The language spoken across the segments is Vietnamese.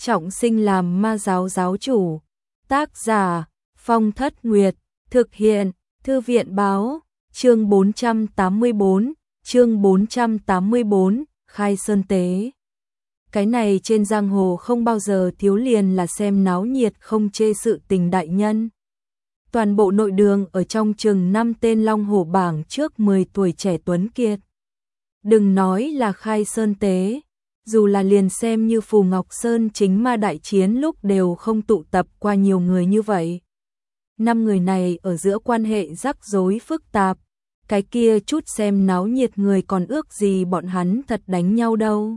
trọng sinh làm ma giáo giáo chủ. Tác giả Phong Thất Nguyệt, thực hiện Thư viện báo, chương 484, khai sơn tế. Cái này trên giang hồ không bao giờ thiếu liền là xem náo nhiệt không chê sự tình đại nhân. Toàn bộ nội đường ở trong chừng 5 tên long hổ bảng trước 10 tuổi trẻ tuấn kiệt. Đừng nói là khai sơn tế, dù là liền xem như Phù Ngọc Sơn chính ma đại chiến lúc đều không tụ tập qua nhiều người như vậy. 5 người này ở giữa quan hệ rắc rối phức tạp, cái kia chút xem náo nhiệt người còn ước gì bọn hắn thật đánh nhau đâu.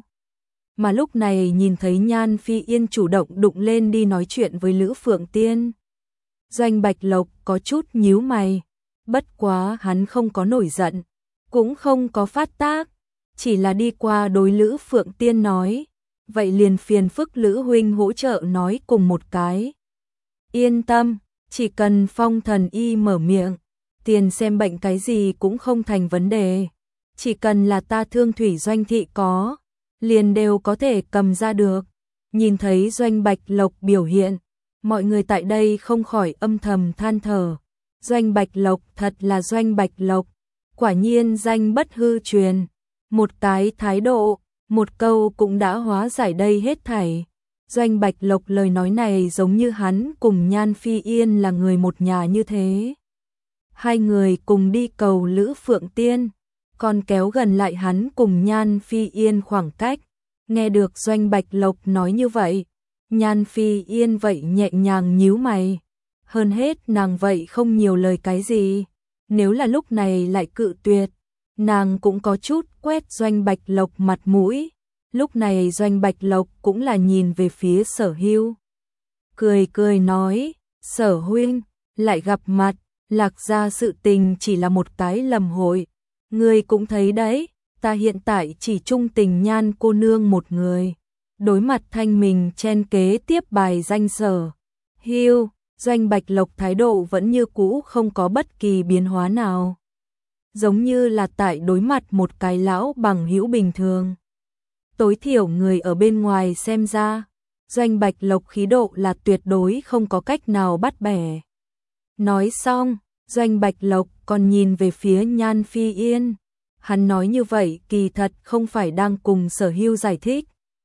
Mà lúc này nhìn thấy Nhan Phi Yên chủ động đụng lên đi nói chuyện với Lữ Phượng Tiên. Doanh Bạch Lộc có chút nhíu mày, bất quá hắn không có nổi giận, cũng không có phát tác, chỉ là đi qua đối Lữ Phượng Tiên nói, vậy liền phiền phức Lữ huynh hỗ trợ nói cùng một cái. Yên tâm, chỉ cần Phong Thần Y mở miệng, tiền xem bệnh cái gì cũng không thành vấn đề, chỉ cần là ta Thương Thủy Doanh thị có, liền đều có thể cầm ra được. Nhìn thấy Doanh Bạch Lộc biểu hiện, mọi người tại đây không khỏi âm thầm than thở. Doanh Bạch Lộc thật là Doanh Bạch Lộc, quả nhiên danh bất hư truyền. Một cái thái độ, một câu cũng đã hóa giải đây hết thảy. Doanh Bạch Lộc lời nói này giống như hắn cùng Nhan Phi Yên là người một nhà như thế. Hai người cùng đi cầu Lữ Phượng Tiên, còn kéo gần lại hắn cùng Nhan Phi Yên khoảng cách. Nghe được Doanh Bạch Lộc nói như vậy, Nhan Phi Yên vậy nhẹ nhàng nhíu mày. Hơn hết nàng vậy không nhiều lời cái gì, nếu là lúc này lại cự tuyệt, nàng cũng có chút quét Doanh Bạch Lộc mặt mũi. Lúc này Doanh Bạch Lộc cũng là nhìn về phía Sở Hưu, cười cười nói, Sở huynh, lại gặp mặt, Lạc gia sự tình chỉ là một cái lầm hội, ngươi cũng thấy đấy, ta hiện tại chỉ trung tình Nhan cô nương một người, đối mặt thanh mình chen kế tiếp bài danh Sở Hưu. Doanh Bạch Lộc thái độ vẫn như cũ không có bất kỳ biến hóa nào, giống như là tại đối mặt một cái lão bằng hữu bình thường. Tối thiểu người ở bên ngoài xem ra, Doanh Bạch Lộc khí độ là tuyệt đối không có cách nào bắt bẻ. Nói xong, Doanh Bạch Lộc còn nhìn về phía Nhan Phi Yên. Hắn nói như vậy kỳ thật không phải đang cùng Sở Hưu giải thích,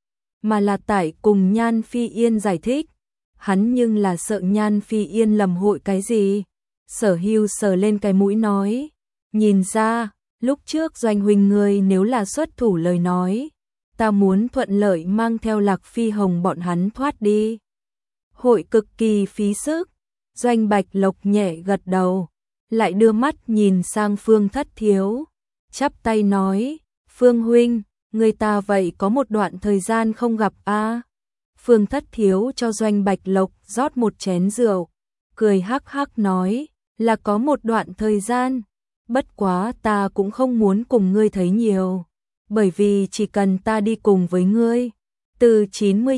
mà là tại cùng Nhan Phi Yên giải thích. Hắn nhưng là sợ Nhan Phi Yên lầm hội cái gì. Sở Hưu sờ lên cái mũi nói, nhìn ra, lúc trước Doanh huynh ngươi nếu là xuất thủ lời nói, ta muốn thuận lợi mang theo Lạc Phi Hồng bọn hắn thoát đi, hội cực kỳ phí sức. Doanh Bạch Lộc nhẹ gật đầu, lại đưa mắt nhìn sang Phương Thất Thiếu, chắp tay nói, Phương huynh, người ta vậy có một đoạn thời gian không gặp a. Phương Thất Thiếu cho Doanh Bạch Lộc rót một chén rượu, cười hắc hắc nói, là có một đoạn thời gian, bất quá ta cũng không muốn cùng ngươi thấy nhiều, bởi vì chỉ cần ta đi cùng với ngươi, từ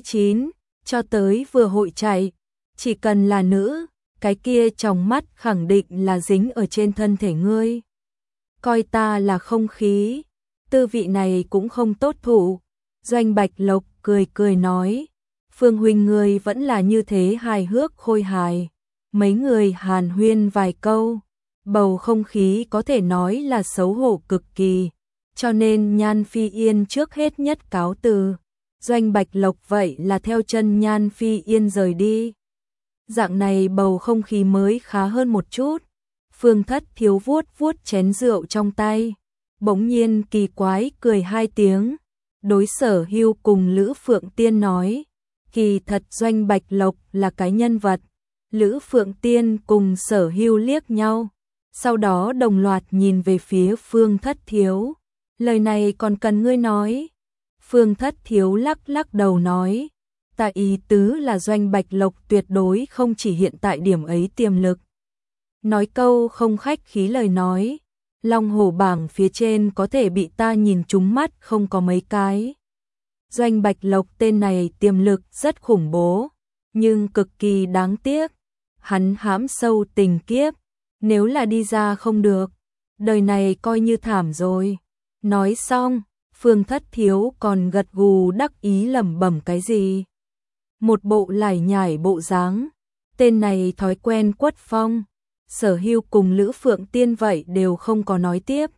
99 cho tới vừa hội chạy, chỉ cần là nữ, cái kia trong mắt khẳng định là dính ở trên thân thể ngươi. Coi ta là không khí, tư vị này cũng không tốt thụ. Doanh Bạch Lộc cười cười nói, Phương huynh ngươi vẫn là như thế hài hước khôi hài. Mấy người hàn huyên vài câu, bầu không khí có thể nói là xấu hổ cực kỳ, cho nên Nhan Phi Yên trước hết nhất cáo từ. Doanh Bạch Lộc vậy là theo chân Nhan Phi Yên rời đi. Dạng này bầu không khí mới khá hơn một chút. Phương Thất Thiếu vuốt vuốt chén rượu trong tay, bỗng nhiên kỳ quái cười hai tiếng, đối Sở Hưu cùng Lữ Phượng Tiên nói, kỳ thật Doanh Bạch Lộc là cái nhân vật. Lữ Phượng Tiên cùng Sở Hưu liếc nhau, sau đó đồng loạt nhìn về phía Phương Thất Thiếu. Lời này còn cần ngươi nói? Phương Thất Thiếu lắc lắc đầu nói, ta ý tứ là Doanh Bạch Lộc tuyệt đối không chỉ hiện tại điểm ấy tiềm lực. Nói câu không khách khí lời nói, Long Hổ bảng phía trên có thể bị ta nhìn trúng mắt không có mấy cái. Doanh Bạch Lộc tên này tiềm lực rất khủng bố, nhưng cực kỳ đáng tiếc. Hắn hãm sâu tình kiếp, nếu là đi ra không được, đời này coi như thảm rồi. Nói xong, Phương Thất Thiếu còn gật gù đắc ý lẩm bẩm cái gì. một bộ lải nhải bộ dáng. Tên này thói quen quất phong. Sở Hưu cùng Lữ Phượng Tiên vậy đều không có nói tiếp,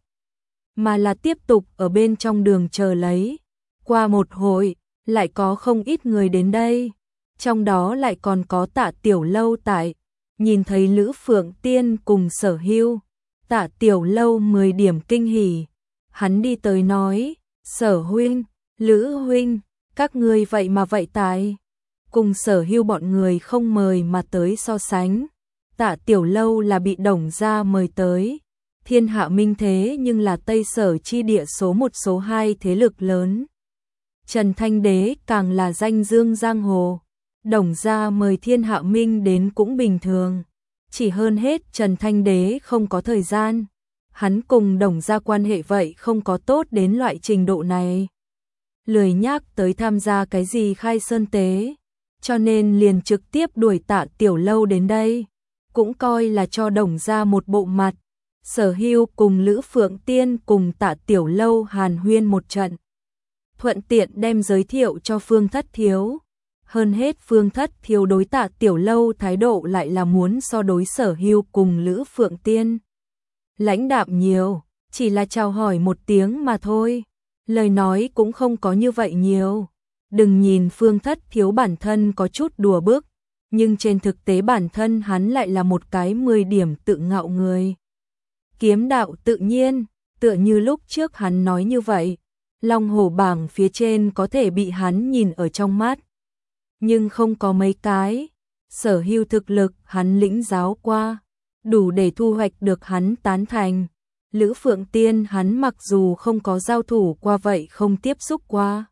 mà là tiếp tục ở bên trong đường chờ lấy. Qua một hồi, lại có không ít người đến đây, trong đó lại còn có Tạ Tiểu Lâu tại. Nhìn thấy Lữ Phượng Tiên cùng Sở Hưu, Tạ Tiểu Lâu 10 điểm kinh hỉ. Hắn đi tới nói, Sở huynh, Lữ huynh, các ngươi vậy mà vậy tại. Cùng Sở Hưu bọn người không mời mà tới so sánh. Tạ Tiểu Lâu là bị Đồng gia mời tới. Thiên hạ minh thế nhưng là Tây Sở chi địa số 1 số 2 thế lực lớn. Trần Thanh Đế càng là danh dương giang hồ. Đồng gia mời Thiên Hạ Minh đến cũng bình thường. Chỉ hơn hết Trần Thanh Đế không có thời gian. Hắn cùng Đồng gia quan hệ vậy không có tốt đến loại trình độ này. Lười nhác tới tham gia cái gì khai sơn tế. Cho nên liền trực tiếp đuổi Tạ Tiểu Lâu đến đây. Cũng coi là cho Đồng gia một bộ mặt. Sở Hưu cùng Lữ Phượng Tiên cùng Tạ Tiểu Lâu hàn huyên một trận. Thuận tiện đem giới thiệu cho Phương Thất Thiếu. Hơn hết Phương Thất Thiếu đối Tạ Tiểu Lâu thái độ lại là muốn so đối Sở Hưu cùng Lữ Phượng Tiên. Lãnh đạm nhiều, chỉ là chào hỏi một tiếng mà thôi. Lời nói cũng không có như vậy nhiều. Đừng nhìn Phương Thất Thiếu bản thân có chút đùa bức, nhưng trên thực tế bản thân hắn lại là một cái 10 điểm tự ngạo người. Kiếm đạo tự nhiên, tựa như lúc trước hắn nói như vậy. Long hổ bảng phía trên có thể bị hắn nhìn ở trong mắt, nhưng không có mấy cái. Sở Hưu thực lực hắn lĩnh giáo qua, đủ để thu hoạch được hắn tán thành. Lữ Phượng Tiên hắn mặc dù không có giao thủ qua vậy không tiếp xúc qua.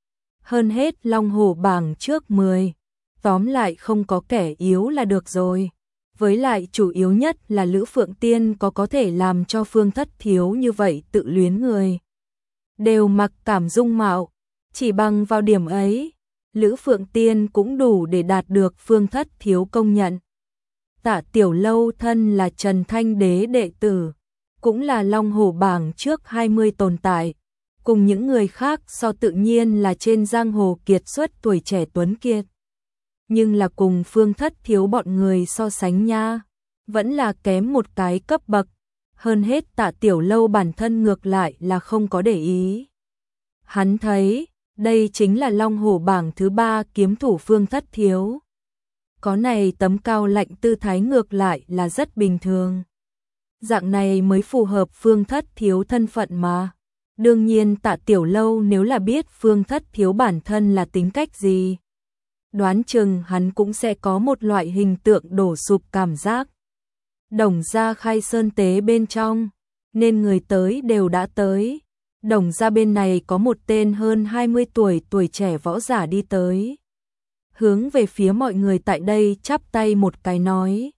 Hơn hết Long hổ bảng trước 10, tóm lại không có kẻ yếu là được rồi. Với lại chủ yếu nhất là Lữ Phượng Tiên có thể làm cho Phương Thất Thiếu như vậy tự luyến người. Đều mặc cảm dung mạo, chỉ bằng vào điểm ấy, Lữ Phượng Tiên cũng đủ để đạt được Phương Thất Thiếu công nhận. Tạ Tiểu Lâu thân là Trần Thanh Đế đệ tử, cũng là Long hổ bảng trước 20 tồn tại, cùng những người khác so tự nhiên là trên giang hồ kiệt xuất tuổi trẻ tuấn kiệt. Nhưng là cùng Phương Thất Thiếu bọn người so sánh nha, vẫn là kém một cái cấp bậc. Hơn hết Tạ Tiểu Lâu bản thân ngược lại là không có để ý. Hắn thấy, đây chính là Long hổ bảng thứ 3 kiếm thủ Phương Thất Thiếu. Có này tấm cao lạnh tư thái ngược lại là rất bình thường. Dạng này mới phù hợp Phương Thất Thiếu thân phận mà. Đương nhiên Tạ Tiểu Lâu nếu là biết Phương Thất Thiếu bản thân là tính cách gì, đoán chừng hắn cũng sẽ có một loại hình tượng đổ sụp cảm giác. Đồng gia khai sơn tế bên trong, nên người tới đều đã tới. Đồng gia bên này có một tên hơn 20 tuổi trẻ võ giả đi tới. Hướng về phía mọi người tại đây chắp tay một cái nói.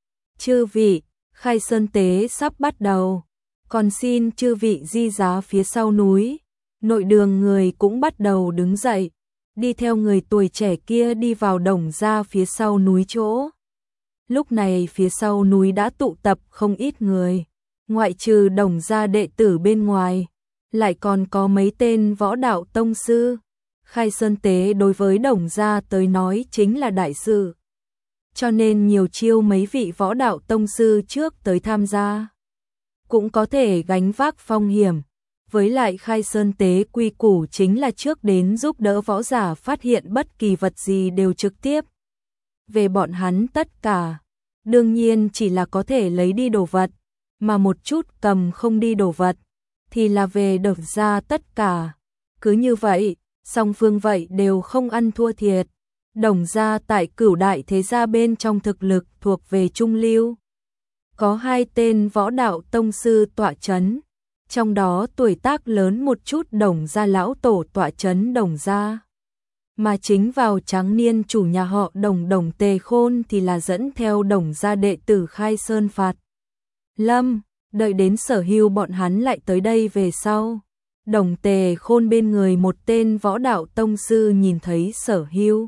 Chư vị, khai sơn tế sắp bắt đầu. Còn xin chư vị di giá phía sau núi. Nội đường người cũng bắt đầu đứng dậy. Đi theo người tuổi trẻ kia đi vào Đồng gia phía sau núi chỗ. Lúc này phía sau núi đã tụ tập không ít người, ngoại trừ Đồng gia đệ tử bên ngoài, lại còn có mấy tên võ đạo tông sư. Khai sơn tế đối với Đồng gia tới nói chính là đại sự, cho nên nhiều chiêu mấy vị võ đạo tông sư trước tới tham gia, cũng có thể gánh vác phong hiểm. Với lại khai sơn tế quy củ chính là trước đến giúp đỡ võ giả phát hiện bất kỳ vật gì đều trực tiếp về bọn hắn tất cả. Đương nhiên chỉ là có thể lấy đi đồ vật, mà một chút cầm không đi đồ vật thì là về Đồng gia tất cả. Cứ như vậy, song phương vậy đều không ăn thua thiệt. Đồng gia tại Cửu đại thế gia bên trong thực lực thuộc về trung lưu. Có 2 tên võ đạo tông sư tọa chấn, trong đó tuổi tác lớn một chút Đồng gia lão tổ tọa chấn Đồng gia. Mà chính vào tráng niên chủ nhà họ Đồng Tề Khôn thì là dẫn theo Đồng gia đệ tử khai sơn phạt lâm. Đợi đến Sở Hưu bọn hắn lại tới đây về sau, Đồng Tề Khôn bên người một tên võ đạo tông sư nhìn thấy Sở Hưu,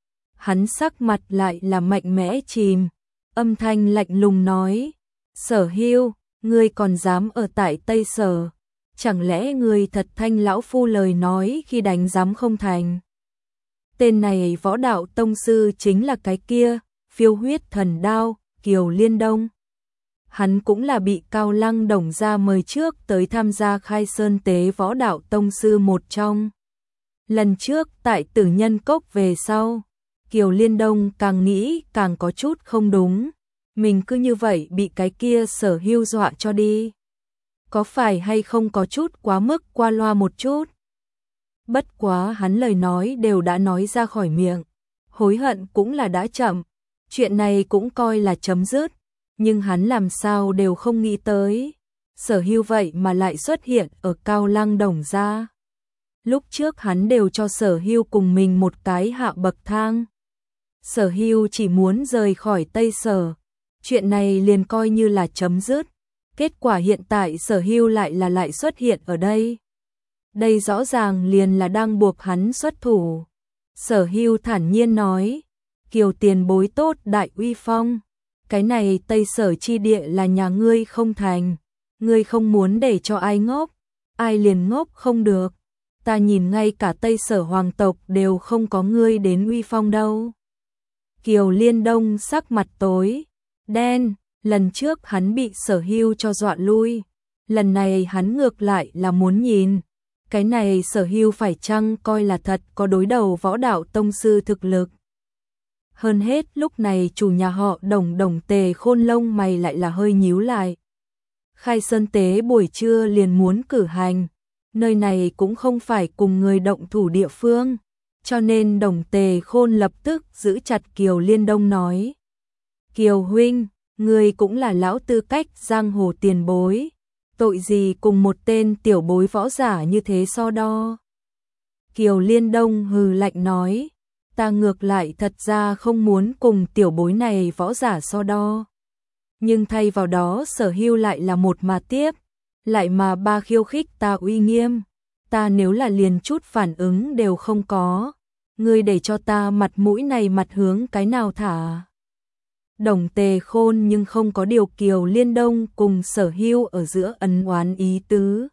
hắn sắc mặt lại là mạnh mẽ chìm, âm thanh lạnh lùng nói: Sở Hưu, ngươi còn dám ở tại Tây Sở, chẳng lẽ ngươi thật thanh lão phu lời nói khi đánh giám không thành? Tên này võ đạo tông sư chính là cái kia, phiêu huyết thần đao, Kiều Liên Đông. Hắn cũng là bị Cao Lăng Đồng gia mời trước tới tham gia khai sơn tế võ đạo tông sư một trong. Lần trước tại Tử Nhân Cốc về sau, Kiều Liên Đông càng nghĩ càng có chút không đúng. Mình cứ như vậy bị cái kia Sở Hưu dọa cho đi. Có phải hay không có chút quá mức qua loa một chút? Bất quá hắn lời nói đều đã nói ra khỏi miệng. Hối hận cũng là đã chậm. Chuyện này cũng coi là chấm dứt. Nhưng hắn làm sao đều không nghĩ tới. Sở Hưu vậy mà lại xuất hiện ở Cao Lăng Đồng gia. Lúc trước hắn đều cho Sở Hưu cùng mình một cái hạ bậc thang. Sở Hưu chỉ muốn rời khỏi Tây Sở. Chuyện này liền coi như là chấm dứt. Kết quả hiện tại Sở Hưu lại xuất hiện ở đây. Đây rõ ràng liền là đang buộc hắn xuất thủ. Sở Hưu thản nhiên nói, Kiều tiền bối tốt đại uy phong. Cái này Tây Sở chi địa là nhà ngươi không thành. Ngươi không muốn để cho ai ngốc. Ai liền ngốc không được. Ta nhìn ngay cả Tây Sở hoàng tộc đều không có ngươi đến uy phong đâu. Kiều Liên Đông sắc mặt tối đen, lần trước hắn bị Sở Hưu cho dọa lui, lần này hắn ngược lại là muốn nhìn, cái này Sở Hưu phải chăng coi là thật có đối đầu võ đạo tông sư thực lực. Hơn hết lúc này chủ nhà họ Đồng Tề Khôn lông mày lại là hơi nhíu lại. Khai sơn tế buổi trưa liền muốn cử hành, nơi này cũng không phải cùng người động thủ địa phương, cho nên Đồng Tề Khôn lập tức giữ chặt Kiều Liên Đông nói. Kiều huynh, người cũng là lão tư cách giang hồ tiền bối, tội gì cùng một tên tiểu bối võ giả như thế so đo. Kiều Liên Đông hừ lạnh nói, ta ngược lại thật ra không muốn cùng tiểu bối này võ giả so đo. Nhưng thay vào đó Sở Hưu lại là một mà tiếp, lại mà ba khiêu khích ta uy nghiêm, ta nếu là liền chút phản ứng đều không có, ngươi để cho ta mặt mũi này mặt hướng cái nào thả. Đồng Tề Khôn nhưng không có điều Kiều Liên Đông cùng Sở Hưu ở giữa ân oán ý tứ.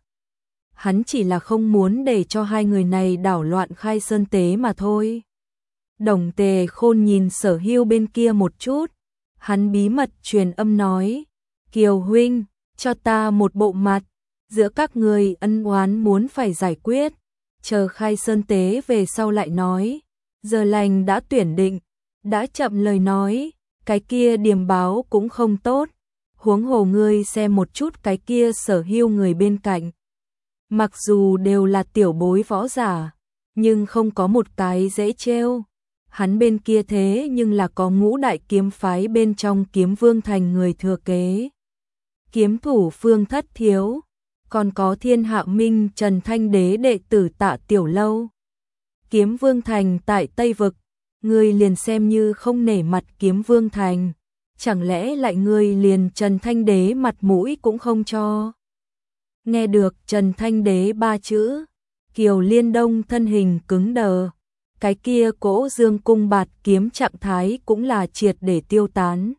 Hắn chỉ là không muốn để cho hai người này đảo loạn khai sơn tế mà thôi. Đồng Tề Khôn nhìn Sở Hưu bên kia một chút, hắn bí mật truyền âm nói, Kiều huynh, cho ta một bộ mặt, giữa các người ân oán muốn phải giải quyết, chờ khai sơn tế về sau lại nói, giờ lành đã tuyển định, đã chậm lời nói, cái kia điềm báo cũng không tốt, huống hồ ngươi xem một chút cái kia Sở Hưu người bên cạnh. Mặc dù đều là tiểu bối võ giả, nhưng không có một cái dễ trêu. Hắn bên kia thế nhưng là có ngũ đại kiếm phái bên trong Kiếm Vương Thành người thừa kế. Kiếm thủ Phương Thất Thiếu, còn có Thiên Hạ Minh Trần Thanh Đế đệ tử Tạ Tiểu Lâu. Kiếm Vương Thành tại Tây Vực, ngươi liền xem như không nể mặt Kiếm Vương Thành, chẳng lẽ lại ngươi liền Trần Thanh Đế mặt mũi cũng không cho. Nghe được Trần Thanh Đế ba chữ, Kiều Liên Đông thân hình cứng đờ, cái kia cỗ dương cung bạt kiếm trạng thái cũng là triệt để tiêu tán.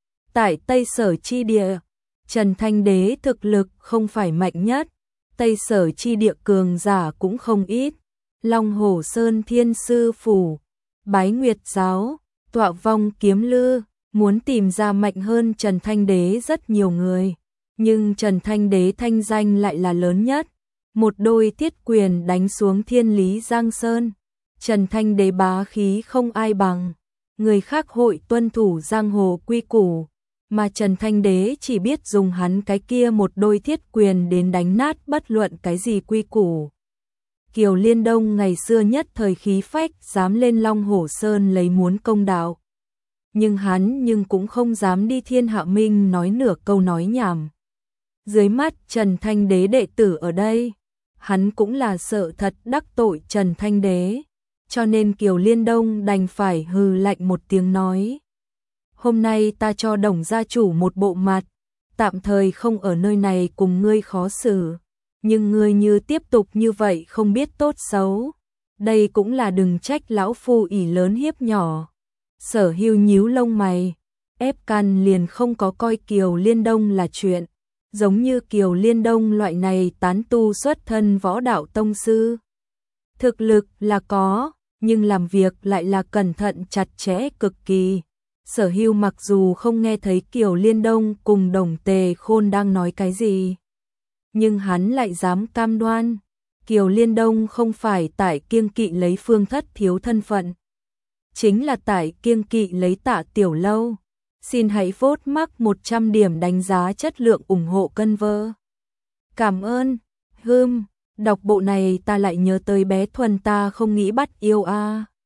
Tại Tây Sở chi địa, Trần Thanh Đế thực lực không phải mạnh nhất, Tây Sở chi địa cường giả cũng không ít. Long Hổ Sơn Thiên Sư Phủ, Bái Nguyệt Giáo, Tọa Vong Kiếm Lư, muốn tìm ra mạnh hơn Trần Thanh Đế rất nhiều người. Nhưng Trần Thanh Đế thanh danh lại là lớn nhất, một đôi thiết quyền đánh xuống Thiên Lý Giang Sơn. Trần Thanh Đế bá khí không ai bằng, người khác hội tuân thủ giang hồ quy củ, mà Trần Thanh Đế chỉ biết dùng hắn cái kia một đôi thiết quyền đến đánh nát bất luận cái gì quy củ. Kiều Liên Đông ngày xưa nhất thời khí phách dám lên Long Hổ Sơn lấy muốn công đạo. Nhưng hắn cũng không dám đi Thiên Hạ Minh nói nửa câu nói nhảm. Dưới mắt Trần Thanh Đế đệ tử ở đây, hắn cũng là sợ thật đắc tội Trần Thanh Đế, cho nên Kiều Liên Đông đành phải hừ lạnh một tiếng nói. Hôm nay ta cho Đồng gia chủ một bộ mặt, tạm thời không ở nơi này cùng ngươi khó xử, nhưng ngươi như tiếp tục như vậy không biết tốt xấu, đây cũng là đừng trách lão phu ỷ lớn hiếp nhỏ. Sở Hưu nhíu lông mày, ép căn liền không có coi Kiều Liên Đông là chuyện. Giống như Kiều Liên Đông loại này tán tu xuất thân võ đạo tông sư, thực lực là có, nhưng làm việc lại là cẩn thận chặt chẽ cực kỳ. Sở Hưu mặc dù không nghe thấy Kiều Liên Đông cùng Đồng Tề Khôn đang nói cái gì, nhưng hắn lại dám cam đoan, Kiều Liên Đông không phải tại kiêng kỵ lấy Phương Thất thiếu thân phận, chính là tại kiêng kỵ lấy Tạ Tiểu Lâu. Xin hãy vote mắc 100 điểm đánh giá chất lượng ủng hộ cân vơ. Cảm ơn. Đọc bộ này ta lại nhớ tới bé Thuần ta không nghĩ bắt yêu a.